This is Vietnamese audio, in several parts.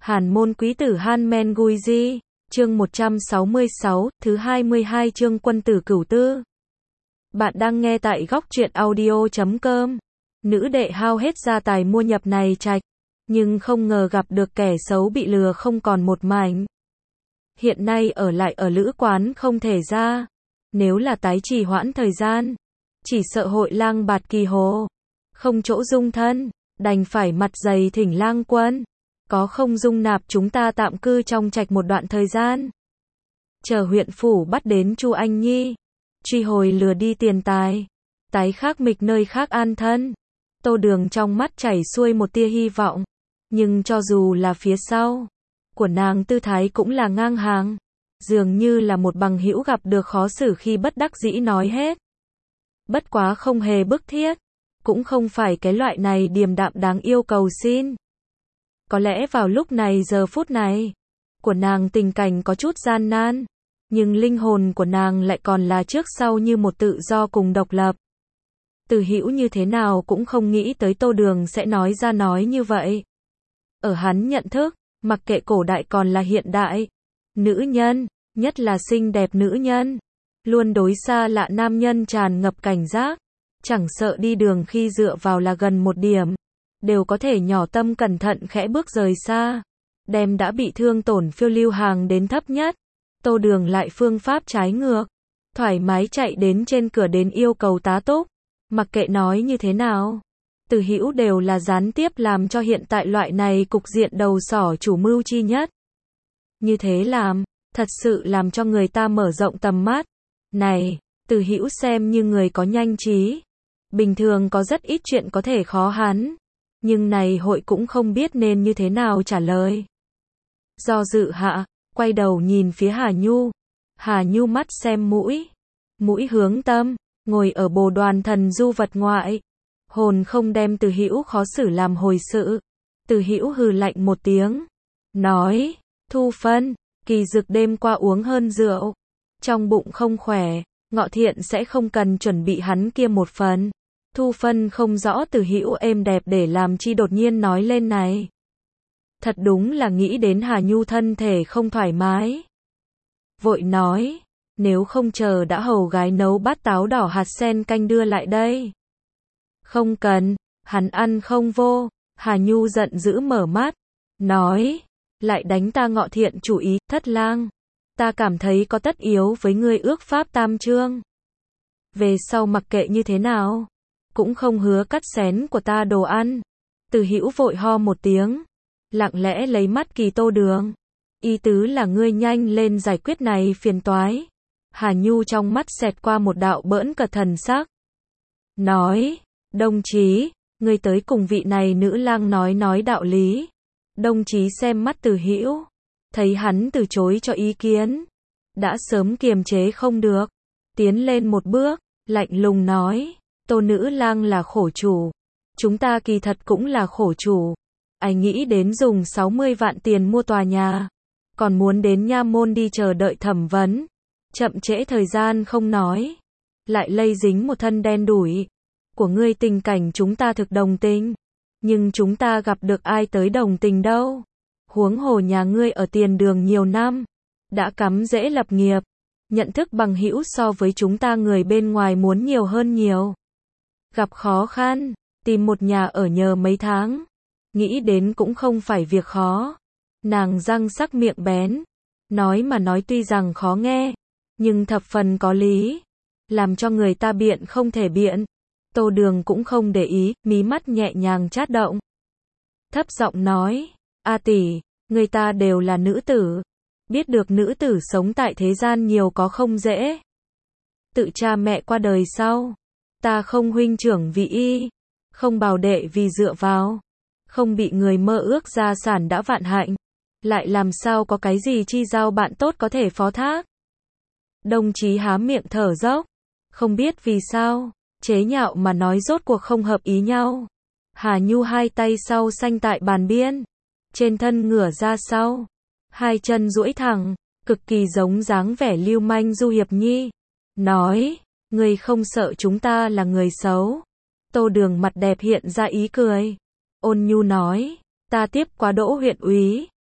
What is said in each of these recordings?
Hàn môn quý tử Han Men Gui Di, chương 166, thứ 22 chương quân tử cửu tư. Bạn đang nghe tại góc truyện audio.com. Nữ đệ hao hết gia tài mua nhập này trạch, nhưng không ngờ gặp được kẻ xấu bị lừa không còn một mảnh. Hiện nay ở lại ở lữ quán không thể ra, nếu là tái trì hoãn thời gian, chỉ sợ hội lang bạt kỳ hồ, không chỗ dung thân, đành phải mặt dày thỉnh lang quân. Có không dung nạp chúng ta tạm cư trong trạch một đoạn thời gian. Chờ huyện phủ bắt đến Chu Anh Nhi, truy hồi lừa đi tiền tài, tái khắc mịch nơi khác an thân. Tô Đường trong mắt chảy xuôi một tia hy vọng, nhưng cho dù là phía sau của nàng tư thái cũng là ngang hàng, dường như là một bằng hữu gặp được khó xử khi bất đắc dĩ nói hết. Bất quá không hề bức thiết, cũng không phải cái loại này điềm đạm đáng yêu cầu xin. Có lẽ vào lúc này giờ phút này, của nàng tình cảnh có chút gian nan, nhưng linh hồn của nàng lại còn là trước sau như một tự do cùng độc lập. Từ Hữu như thế nào cũng không nghĩ tới Tô Đường sẽ nói ra nói như vậy. Ở hắn nhận thức, mặc kệ cổ đại còn là hiện đại, nữ nhân, nhất là xinh đẹp nữ nhân, luôn đối xa lạ nam nhân tràn ngập cảnh giác, chẳng sợ đi đường khi dựa vào là gần một điểm, đều có thể nhỏ tâm cẩn thận khẽ bước rời xa, đem đã bị thương tổn phiêu lưu hàng đến thấp nhất. Tô Đường lại phương pháp trái ngược, thoải mái chạy đến trên cửa đến yêu cầu tá túc, mặc kệ nói như thế nào, Từ Hữu đều là gián tiếp làm cho hiện tại loại này cục diện đầu sỏ chủ mưu chi nhất. Như thế làm, thật sự làm cho người ta mở rộng tầm mắt. Này, Từ Hữu xem như người có nhanh trí, bình thường có rất ít chuyện có thể khó hắn, nhưng này hội cũng không biết nên như thế nào trả lời. Do dự hạ, quay đầu nhìn phía Hà Nhu. Hà Nhu mắt xem mũi, mũi hướng tâm, ngồi ở bồ đoàn thần du vật ngoại, hồn không đem Từ Hữu khó xử làm hồi sự. Từ Hữu hừ lạnh một tiếng, nói, Thu Phân, Kỳ Dực đêm qua uống hơn rượu, trong bụng không khỏe, Ngọ Thiện sẽ không cần chuẩn bị hắn kia một phần. Thu Phân không rõ Từ Hữu êm đẹp để làm chi đột nhiên nói lên này. Thật đúng là nghĩ đến Hà Nhu thân thể không thoải mái. Vội nói, nếu không chờ đã hầu gái nấu bát táo đỏ hạt sen canh đưa lại đây. Không cần, hắn ăn không vô. Hà Nhu giận dữ mở mắt, nói, lại đánh ta Ngọ Thiện chủ ý, Thất lang. Ta cảm thấy có tất yếu với ngươi ước pháp tam chương. Về sau mặc kệ như thế nào, cũng không hứa cắt xén của ta đồ ăn. Từ Hữu vội ho một tiếng, lặng lẽ lấy mắt kỳ Tô Đường. Ý tứ là ngươi nhanh lên giải quyết này phiền toái. Hà Nhu trong mắt xẹt qua một đạo bỡn cợt thần sắc. Nói, đồng chí, ngươi tới cùng vị này nữ lang nói đạo lý. Đồng chí xem mắt Từ Hữu, thấy hắn từ chối cho ý kiến, đã sớm kiềm chế không được, tiến lên một bước, lạnh lùng nói, Tô nữ lang là khổ chủ, chúng ta kỳ thật cũng là khổ chủ. Ai nghĩ đến dùng 60 vạn tiền mua tòa nhà, còn muốn đến nha môn đi chờ đợi thẩm vấn, chậm trễ thời gian không nói, lại lây dính một thân đen đủi. Của ngươi tình cảnh chúng ta thực đồng tình, nhưng chúng ta gặp được ai tới đồng tình đâu. Huống hồ nhà ngươi ở tiền đường nhiều năm, đã cắm rễ lập nghiệp, nhận thức bằng hữu so với chúng ta người bên ngoài muốn nhiều hơn nhiều. Gặp khó khăn, tìm một nhà ở nhờ mấy tháng, nghĩ đến cũng không phải việc khó. Nàng răng sắc miệng bén, nói mà nói tuy rằng khó nghe, nhưng thập phần có lý, làm cho người ta biện không thể biện. Tô Đường cũng không để ý, mí mắt nhẹ nhàng chát động, thấp giọng nói, A tỷ, người ta đều là nữ tử, biết được nữ tử sống tại thế gian nhiều có không dễ. Tự cha mẹ qua đời sau, ta không huynh trưởng vì y, không bào đệ vì dựa vào, không bị người mơ ước gia sản đã vạn hạnh, lại làm sao có cái gì chi giao bạn tốt có thể phó thác. Đồng chí há miệng thở dốc, không biết vì sao, chế nhạo mà nói rốt cuộc không hợp ý nhau. Hà Nhu hai tay sau xanh tại bàn biên, trên thân ngửa ra sau, hai chân duỗi thẳng, cực kỳ giống dáng vẻ lưu manh Du Hiệp Nhi. Nói, ngươi không sợ chúng ta là người xấu. Tô Đường mặt đẹp hiện ra ý cười, ôn nhu nói, ta tiếp quá Đỗ huyện úy,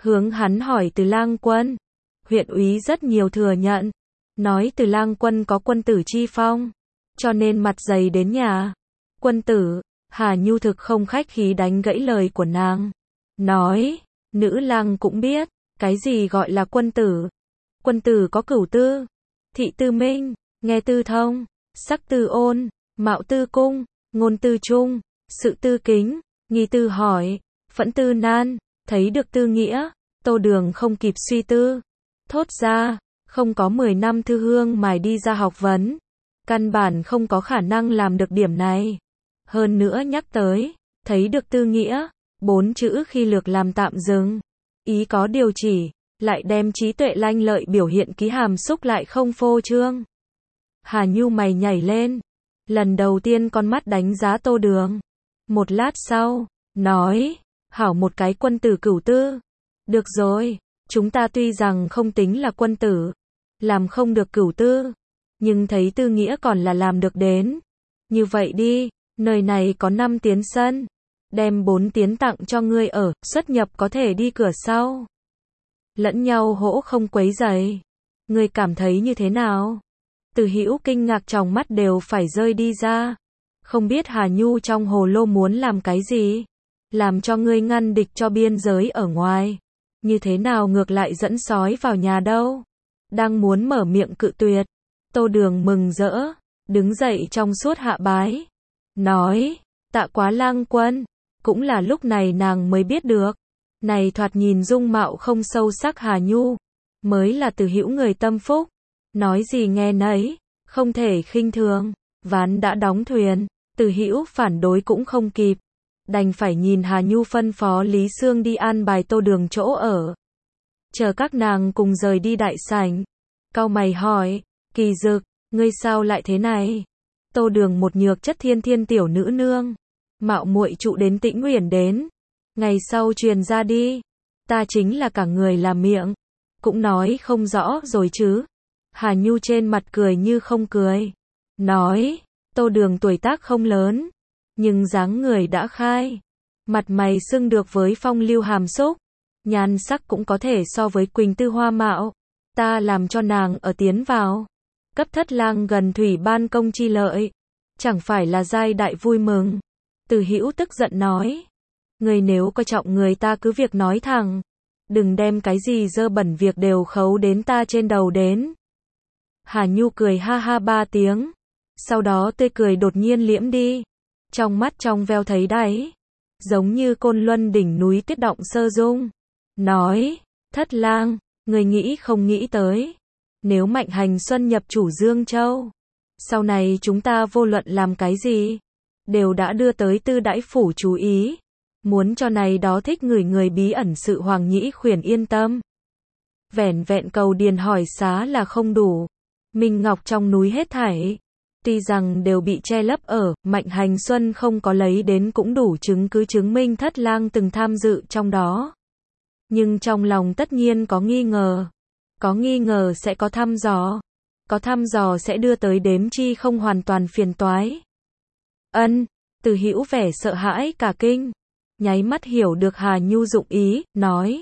hướng hắn hỏi Từ Lang Quân. Huyện úy rất nhiều thừa nhận, nói Từ Lang Quân có quân tử chi phong, cho nên mặt dày đến nhà. Quân tử, Hà Nhu thực không khách khí đánh gãy lời của nàng. Nói, nữ lang cũng biết, cái gì gọi là quân tử. Quân tử có cửu tư, thị tư minh, nghe tư thông, sắc tư ôn, mạo tư cung, ngôn tư trung, sự tư kính, nghi tư hỏi, phẫn tư nan, thấy được tư nghĩa. Tô Đường không kịp suy tư, thốt ra, không có 10 năm thư hương mài đi ra học vấn, căn bản không có khả năng làm được điểm này. Hơn nữa nhắc tới, thấy được tư nghĩa, 4 chữ khi lược làm tạm dừng, ý có điều chỉ, lại đem trí tuệ lanh lợi biểu hiện ký hàm xúc lại không phô trương. Hà Nhu mày nhảy lên, lần đầu tiên con mắt đánh giá Tô Đường. Một lát sau, nói, hảo một cái quân tử cửu tư. Được rồi, chúng ta tuy rằng không tính là quân tử, làm không được cửu tư, nhưng thấy tư nghĩa còn là làm được đến. Như vậy đi, nơi này có 5 tiến sân, đem 4 tiến tặng cho ngươi ở, xuất nhập có thể đi cửa sau. Lẫn nhau hỗ không quấy rầy. Ngươi cảm thấy như thế nào? Từ Hữu kinh ngạc tròng mắt đều phải rơi đi ra. Không biết Hà Nhu trong hồ lô muốn làm cái gì? Làm cho ngươi ngăn địch cho biên giới ở ngoài. Như thế nào ngược lại dẫn sói vào nhà đâu? Đang muốn mở miệng cự tuyệt. Tô Đường mừng rỡ, đứng dậy trong suốt hạ bái. Nói, tạ quá Lang Quân. Cũng là lúc này nàng mới biết được. Này thoạt nhìn dung mạo không sâu sắc Hà Nhu, mới là Từ Hữu người tâm phúc. Nói gì nghe nấy, không thể khinh thường. Ván đã đóng thuyền, Từ Hữu phản đối cũng không kịp. Đành phải nhìn Hà Nhu phân phó Lý Sương đi an bài Tô Đường chỗ ở. Chờ các nàng cùng rời đi đại sảnh. Cau mày hỏi, Kỳ Dực, ngươi sao lại thế này? Tô Đường một nhược chất thiên thiên tiểu nữ nương, mạo muội trụ đến Tĩnh Uyển đến. Ngày sau truyền ra đi, ta chính là cả người là miệng, cũng nói không rõ rồi chứ. Hà Nhu trên mặt cười như không cười, nói, Tô Đường tuổi tác không lớn, nhưng dáng người đã khai, mặt mày xưng được với phong lưu hàm xúc, nhan sắc cũng có thể so với Quỳnh Tư hoa mạo. Ta làm cho nàng ở tiến vào, cấp thất lang gần thủy ban công chi lợi, chẳng phải là giai đại vui mừng. Từ Hữu tức giận nói, người nếu coi trọng người ta cứ việc nói thẳng, đừng đem cái gì dơ bẩn việc đều khấu đến ta trên đầu đến. Hà Nhu cười ha ha 3 tiếng, sau đó tươi cười đột nhiên liễm đi, trong mắt trong veo thấy đáy, giống như Côn Luân đỉnh núi tuyết động sơ dung. Nói, thất lang, người nghĩ không nghĩ tới, nếu Mạnh Hành Xuân nhập chủ Dương Châu, sau này chúng ta vô luận làm cái gì, đều đã đưa tới Tư Đãi phủ chú ý, muốn cho này đó thích người bí ẩn sự Hoàng Nhĩ Khuyển yên tâm. Vẻn vẹn cầu điền hỏi xá là không đủ, Minh Ngọc trong núi hết thảy, tuy rằng đều bị che lấp ở, Mạnh Hành Xuân không có lấy đến cũng đủ chứng cứ chứng minh thất lang từng tham dự trong đó. Nhưng trong lòng tất nhiên có nghi ngờ sẽ có thăm dò, có thăm dò sẽ đưa tới đếm chi không hoàn toàn phiền toái. Từ Hữu vẻ sợ hãi cả kinh, nháy mắt hiểu được Hà Nhu dụng ý, nói,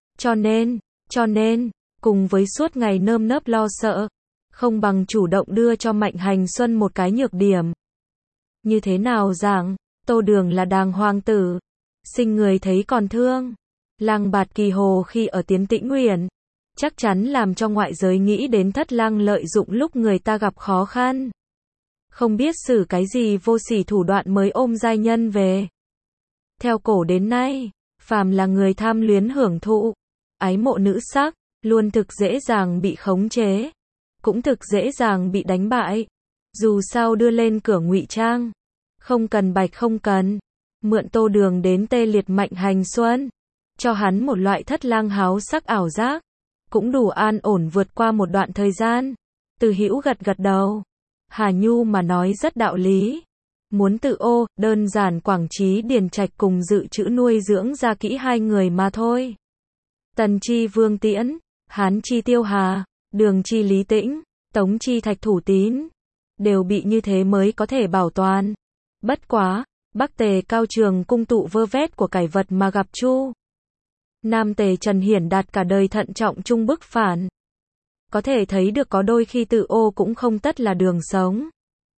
cho nên, cùng với suốt ngày nơm nớp lo sợ, không bằng chủ động đưa cho Mạnh Hành Xuân một cái nhược điểm. Như thế nào giảng, Tô Đường là đàng hoàng tử, sinh người thấy còn thương. Lang Bạt Kỳ Hồ khi ở Tiến Tĩnh Uyển, chắc chắn làm cho ngoại giới nghĩ đến thất lang lợi dụng lúc người ta gặp khó khăn. Không biết xử cái gì vô sỉ thủ đoạn mới ôm giai nhân về. Theo cổ đến nay, phàm là người tham luyến hưởng thụ, ái mộ nữ sắc, luôn thực dễ dàng bị khống chế, cũng thực dễ dàng bị đánh bại. Dù sao đưa lên cửa ngụy trang, không cần bạch không cần, mượn Tô Đường đến tê liệt Mạnh Hành Xuân, cho hắn một loại thất lang háo sắc ảo giác, cũng đủ an ổn vượt qua một đoạn thời gian. Từ Hữu gật đầu. Hà Nhu mà nói rất đạo lý. Muốn tự ô, đơn giản Quảng Trí Điền Trạch cùng dự trữ nuôi dưỡng ra kỹ 2 người mà thôi. Tần chi Vương Tiễn, Hán chi Tiêu Hà, Đường chi Lý Tĩnh, Tống chi Thạch Thủ Tín, đều bị như thế mới có thể bảo toàn. Bất quá, Bắc Tề Cao Trường cung tụ vơ vét của cải vật mà gặp Chu Nam Tề Trần Hiển Đạt cả đời thận trọng chung bức phản. Có thể thấy được có đôi khi tự ô cũng không tất là đường sống.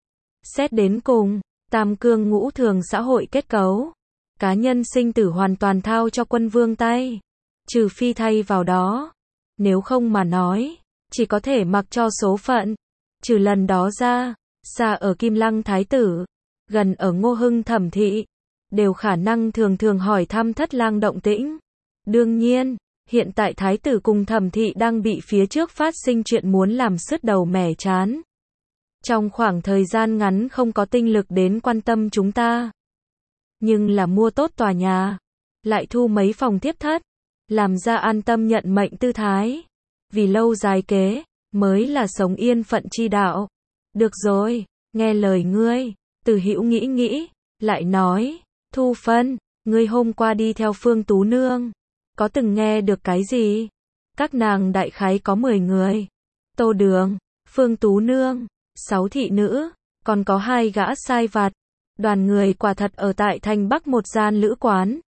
Xét đến cùng, tam cương ngũ thường xã hội kết cấu, cá nhân sinh tử hoàn toàn thao cho quân vương tay. Trừ phi thay vào đó. Nếu không mà nói, chỉ có thể mặc cho số phận. Trừ lần đó ra, xa ở Kim Lăng Thái tử, gần ở Ngô Hưng Thẩm thị, đều khả năng thường thường hỏi thăm Thất Lang động tĩnh. Đương nhiên, hiện tại Thái tử cùng Thẩm thị đang bị phía trước phát sinh chuyện muốn làm sứt đầu mẻ trán. Trong khoảng thời gian ngắn không có tinh lực đến quan tâm chúng ta. Nhưng là mua tốt tòa nhà, lại thu mấy phòng tiếp thất, làm ra an tâm nhận mệnh tư thái. Vì lâu dài kế, mới là sống yên phận chi đạo. Được rồi, nghe lời ngươi. Từ Hữu nghĩ nghĩ, lại nói, Thu Phân, ngươi hôm qua đi theo Phương Tú Nương, có từng nghe được cái gì? Các nàng đại khái có 10 người. Tô Đường, Phương Tú Nương, 6 thị nữ, còn có 2 gã sai vặt. Đoàn người quả thật ở tại thành Bắc một gian lữ quán.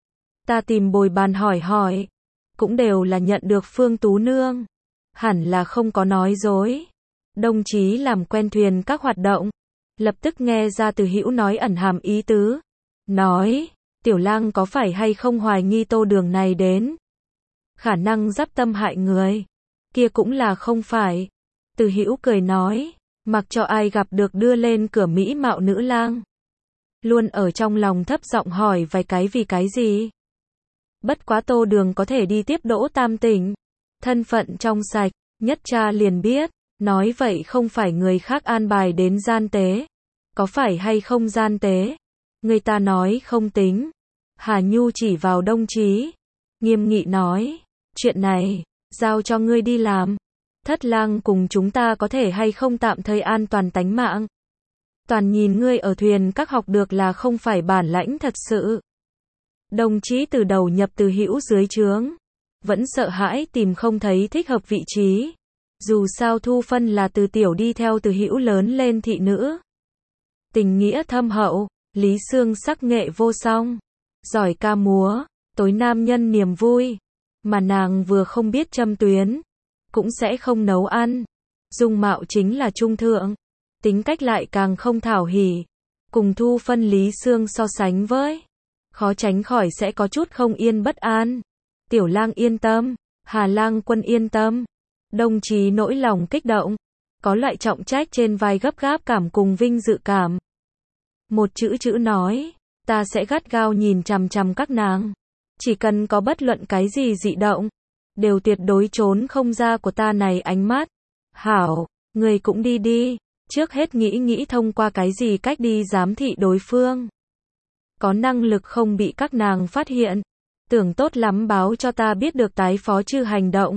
Ta tìm bồi bàn hỏi, cũng đều là nhận được Phương Tú Nương. Hẳn là không có nói dối. Đồng chí làm quen thuyền các hoạt động. Lập tức nghe ra Từ Hữu nói ẩn hàm ý tứ. Nói, Tiểu Lang có phải hay không hoài nghi Tô Đường này đến khả năng dắp tâm hại người. Kia cũng là không phải. Từ Hữu cười nói, mặc cho ai gặp được đưa lên cửa mỹ mạo nữ lang, luôn ở trong lòng thấp giọng hỏi vài cái vì cái gì. Bất quá Tô Đường có thể đi tiếp Đỗ Tam Tỉnh, thân phận trong sạch, nhất tra liền biết. Nói vậy không phải người khác an bài đến gian tế. Có phải hay không gian tế? Người ta nói không tính. Hà Nhu chỉ vào Đồng Chí, nghiêm nghị nói, chuyện này, giao cho ngươi đi làm. Thất Lang cùng chúng ta có thể hay không tạm thời an toàn tánh mạng. Toàn nhìn ngươi ở thuyền các học được là không phải bản lãnh thật sự. Đồng Chí từ đầu nhập Từ Hữu dưới trướng, vẫn sợ hãi tìm không thấy thích hợp vị trí. Dù sao Thu Phân là từ tiểu đi theo Từ Hữu lớn lên thị nữ. Tình nghĩa thâm hậu, Lý Xương sắc nghệ vô song, giỏi ca múa, tối nam nhân niềm vui. Mà nàng vừa không biết châm tuyến, cũng sẽ không nấu ăn. Dung mạo chính là trung thượng, tính cách lại càng không thảo hỉ. Cùng Thu Phân Lý Xương so sánh với, khó tránh khỏi sẽ có chút không yên bất an. Tiểu Lang yên tâm, Hà Lang quân yên tâm. Đồng chí nỗi lòng kích động, có loại trọng trách trên vai gấp gáp cảm cùng vinh dự cảm. Một chữ nói, ta sẽ gắt gao nhìn chằm chằm các nàng. Chỉ cần có bất luận cái gì dị động, đều tuyệt đối trốn không ra của ta này ánh mắt. Hảo, người cũng đi. Trước hết nghĩ thông qua cái gì cách đi giám thị đối phương. Có năng lực không bị các nàng phát hiện. Tưởng tốt lắm báo cho ta biết được tái phó trừ hành động.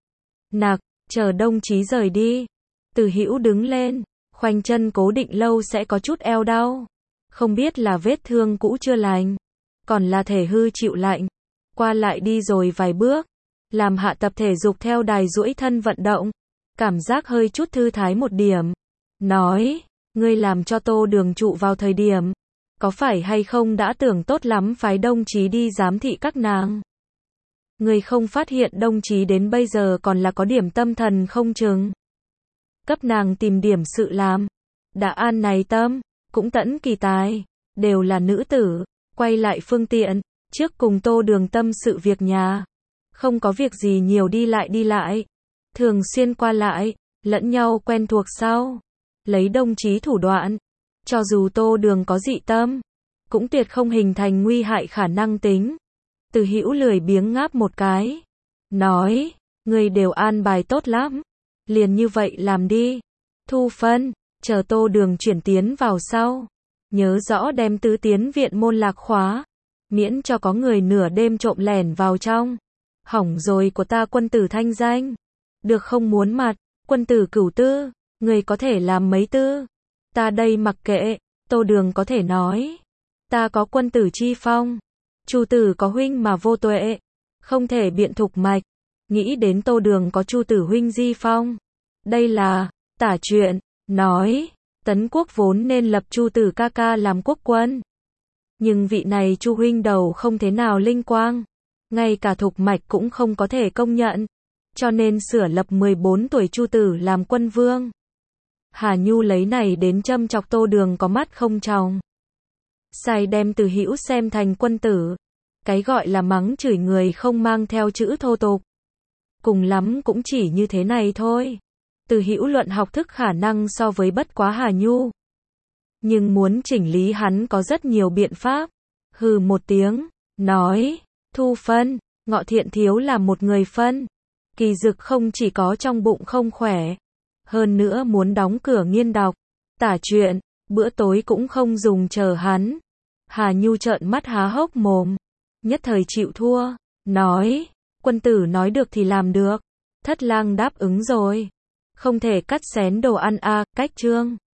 Nặc, chờ Đồng Chí rời đi. Từ Hữu đứng lên, khoanh chân cố định lâu sẽ có chút eo đau. Không biết là vết thương cũ chưa lành, còn là thể hư chịu lạnh. Qua lại đi rồi vài bước, làm hạ tập thể dục theo đài duỗi thân vận động. Cảm giác hơi chút thư thái một điểm. Nói, ngươi làm cho Tô Đường trụ vào thời điểm, có phải hay không đã tưởng tốt lắm phái Đồng Chí đi giám thị các nàng. Người không phát hiện Đồng Chí đến bây giờ còn là có điểm tâm thần không chừng. Cấp nàng tìm điểm sự làm. Đã an này tâm, cũng tẫn kỳ tài, đều là nữ tử, quay lại phương tiện, trước cùng Tô Đường tâm sự việc nhà. Không có việc gì nhiều đi lại, thường xuyên qua lại, lẫn nhau quen thuộc sau. Lấy Đồng Chí thủ đoạn, cho dù Tô Đường có dị tâm, cũng tuyệt không hình thành nguy hại khả năng tính. Từ Hữu lười biếng ngáp một cái, nói, người đều an bài tốt lắm, liền như vậy làm đi. Thu Phân, chờ Tô Đường chuyển tiến vào sau, nhớ rõ đem tứ tiến viện môn lạc khóa, miễn cho có người nửa đêm trộm lẻn vào trong. Hỏng rồi của ta quân tử thanh danh, được không muốn mặt. Quân tử Cửu Tư, người có thể làm mấy tư, ta đây mặc kệ. Tô Đường có thể nói, ta có quân tử chi phong, Chu tử có huynh mà vô tuệ, không thể biện thục mạch. Nghĩ đến Tô Đường có Chu tử huynh di phong, đây là tả chuyện. Nói, Tấn quốc vốn nên lập Chu tử ca ca làm quốc quân, nhưng vị này Chu huynh đầu không thế nào linh quang, ngay cả Thục Mạch cũng không có thể công nhận, cho nên sửa lập 14 tuổi Chu Tử làm quân vương. Hà Nhu lấy này đến châm chọc Tô Đường có mắt không tròng. Sai đem Từ Hữu xem thành quân tử. Cái gọi là mắng chửi người không mang theo chữ thô tục. Cùng lắm cũng chỉ như thế này thôi. Từ Hữu luận học thức khả năng so với bất quá Hà Nhu. Nhưng muốn chỉnh lý hắn có rất nhiều biện pháp. Hừ một tiếng, nói, thu phân, Ngọ Thiện Thiếu là một người phân. Kỳ Dực không chỉ có trong bụng không khỏe, hơn nữa muốn đóng cửa nghiên đọc, tả chuyện, bữa tối cũng không dùng chờ hắn. Hà Nhu trợn mắt há hốc mồm, nhất thời chịu thua, nói, quân tử nói được thì làm được. Thất lang đáp ứng rồi. Không thể cắt xén đồ ăn a, cách chương.